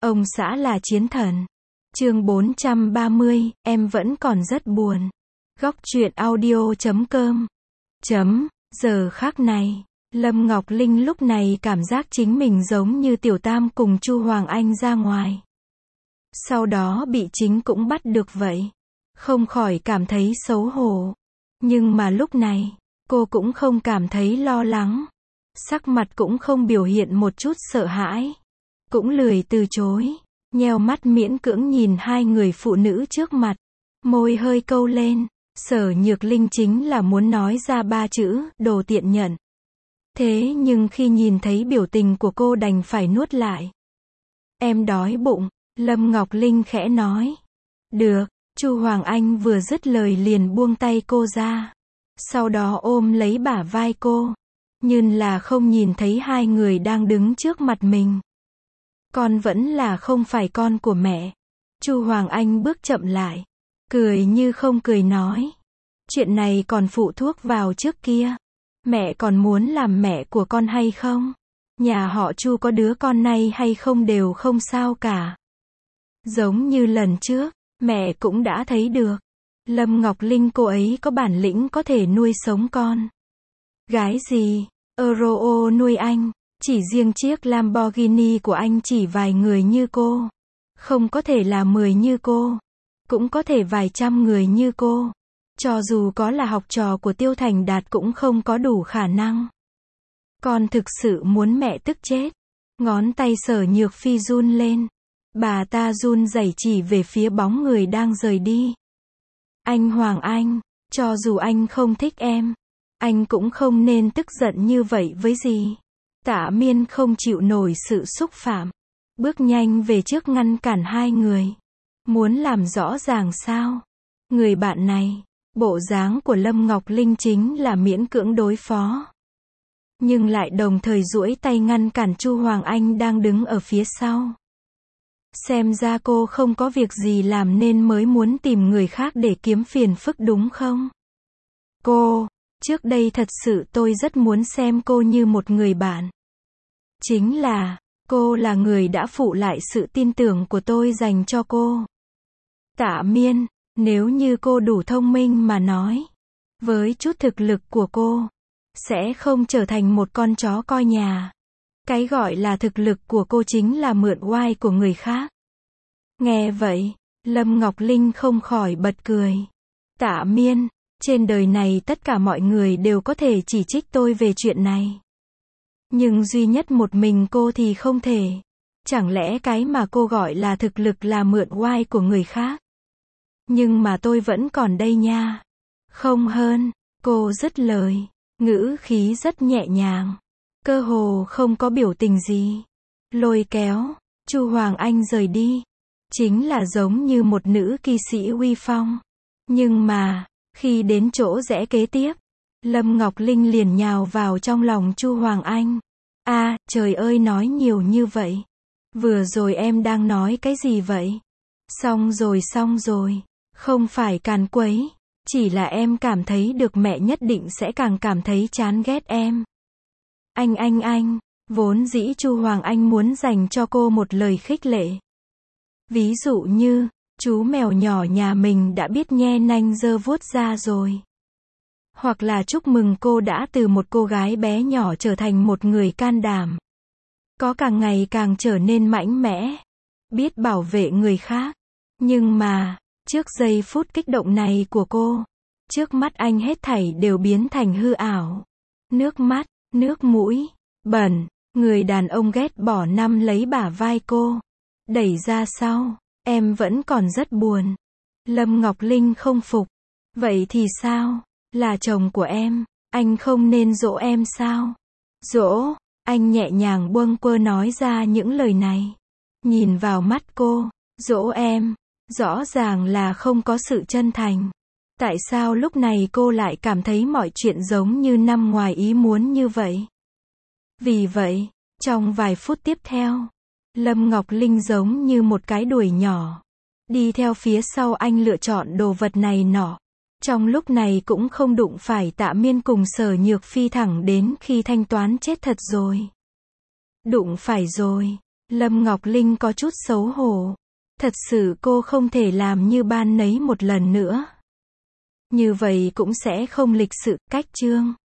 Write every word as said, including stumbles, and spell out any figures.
Ông xã là chiến thần. Chương bốn trăm ba mươi, em vẫn còn rất buồn. Góc truyện audio chấm com. Chấm, giờ khắc này, Lâm Ngọc Linh lúc này cảm giác chính mình giống như Tiểu Tam cùng Chu Hoàng Anh ra ngoài. Sau đó bị chính cũng bắt được vậy. Không khỏi cảm thấy xấu hổ. Nhưng mà lúc này, cô cũng không cảm thấy lo lắng. Sắc mặt cũng không biểu hiện một chút sợ hãi. Cũng lười từ chối. Nheo mắt miễn cưỡng nhìn hai người phụ nữ trước mặt. Môi hơi câu lên. Sở Nhược Linh chính là muốn nói ra ba chữ, đồ tiện nhận. Thế nhưng khi nhìn thấy biểu tình của cô đành phải nuốt lại. Em đói bụng, Lâm Ngọc Linh khẽ nói. Được, Chu Hoàng Anh vừa dứt lời liền buông tay cô ra. Sau đó ôm lấy bả vai cô. Như là không nhìn thấy hai người đang đứng trước mặt mình. Con vẫn là không phải con của mẹ. Chu Hoàng Anh bước chậm lại. Cười như không cười nói. Chuyện này còn phụ thuộc vào trước kia. Mẹ còn muốn làm mẹ của con hay không? Nhà họ Chu có đứa con này hay không đều không sao cả. Giống như lần trước, mẹ cũng đã thấy được. Lâm Ngọc Linh cô ấy có bản lĩnh có thể nuôi sống con. Gái gì? Euro nuôi anh. Chỉ riêng chiếc Lamborghini của anh chỉ vài người như cô. Không có thể là mười như cô. Cũng có thể vài trăm người như cô. Cho dù có là học trò của Tiêu Thành Đạt cũng không có đủ khả năng. Con thực sự muốn mẹ tức chết. Ngón tay Sở Nhược Phi run lên. Bà ta run rẩy chỉ về phía bóng người đang rời đi. Anh Hoàng Anh, cho dù anh không thích em, anh cũng không nên tức giận như vậy với gì. Tạ Miên không chịu nổi sự xúc phạm. Bước nhanh về trước ngăn cản hai người. Muốn làm rõ ràng sao? Người bạn này, bộ dáng của Lâm Ngọc Linh chính là miễn cưỡng đối phó. Nhưng lại đồng thời duỗi tay ngăn cản Chu Hoàng Anh đang đứng ở phía sau. Xem ra cô không có việc gì làm nên mới muốn tìm người khác để kiếm phiền phức đúng không? Cô, trước đây thật sự tôi rất muốn xem cô như một người bạn. Chính là, cô là người đã phụ lại sự tin tưởng của tôi dành cho cô. Tạ Miên, nếu như cô đủ thông minh mà nói, với chút thực lực của cô, sẽ không trở thành một con chó coi nhà. Cái gọi là thực lực của cô chính là mượn oai của người khác. Nghe vậy, Lâm Ngọc Linh không khỏi bật cười. Tạ Miên, trên đời này tất cả mọi người đều có thể chỉ trích tôi về chuyện này. Nhưng duy nhất một mình cô thì không thể. Chẳng lẽ cái mà cô gọi là thực lực là mượn oai của người khác? Nhưng mà tôi vẫn còn đây nha. Không hơn, cô dứt lời, ngữ khí rất nhẹ nhàng, cơ hồ không có biểu tình gì. Lôi kéo Chu Hoàng Anh rời đi, chính là giống như một nữ kỵ sĩ uy phong. Nhưng mà, khi đến chỗ rẽ kế tiếp, Lâm Ngọc Linh liền nhào vào trong lòng Chu Hoàng Anh. A, à, trời ơi nói nhiều như vậy. Vừa rồi em đang nói cái gì vậy? Xong rồi xong rồi. Không phải càn quấy. Chỉ là em cảm thấy được mẹ nhất định sẽ càng cảm thấy chán ghét em. Anh anh anh. Vốn dĩ Chu Hoàng Anh muốn dành cho cô một lời khích lệ. Ví dụ như, chú mèo nhỏ nhà mình đã biết nhe nanh giơ vuốt ra rồi. Hoặc là chúc mừng cô đã từ một cô gái bé nhỏ trở thành một người can đảm. Có càng ngày càng trở nên mạnh mẽ. Biết bảo vệ người khác. Nhưng mà, trước giây phút kích động này của cô, trước mắt anh hết thảy đều biến thành hư ảo. Nước mắt, nước mũi, bẩn, người đàn ông ghét bỏ nắm lấy bả vai cô. Đẩy ra sau, em vẫn còn rất buồn. Lâm Ngọc Linh không phục. Vậy thì sao? Là chồng của em, anh không nên dỗ em sao? Dỗ, anh nhẹ nhàng buông quơ nói ra những lời này. Nhìn vào mắt cô, dỗ em, rõ ràng là không có sự chân thành. Tại sao lúc này cô lại cảm thấy mọi chuyện giống như nằm ngoài ý muốn như vậy? Vì vậy, trong vài phút tiếp theo, Lâm Ngọc Linh giống như một cái đuổi nhỏ. Đi theo phía sau anh lựa chọn đồ vật này nọ. Trong lúc này cũng không đụng phải Tạ Miên cùng Sở Nhược Phi thẳng đến khi thanh toán chết thật rồi. Đụng phải rồi. Lâm Ngọc Linh có chút xấu hổ. Thật sự cô không thể làm như ban nấy một lần nữa. Như vậy cũng sẽ không lịch sự, cách chương.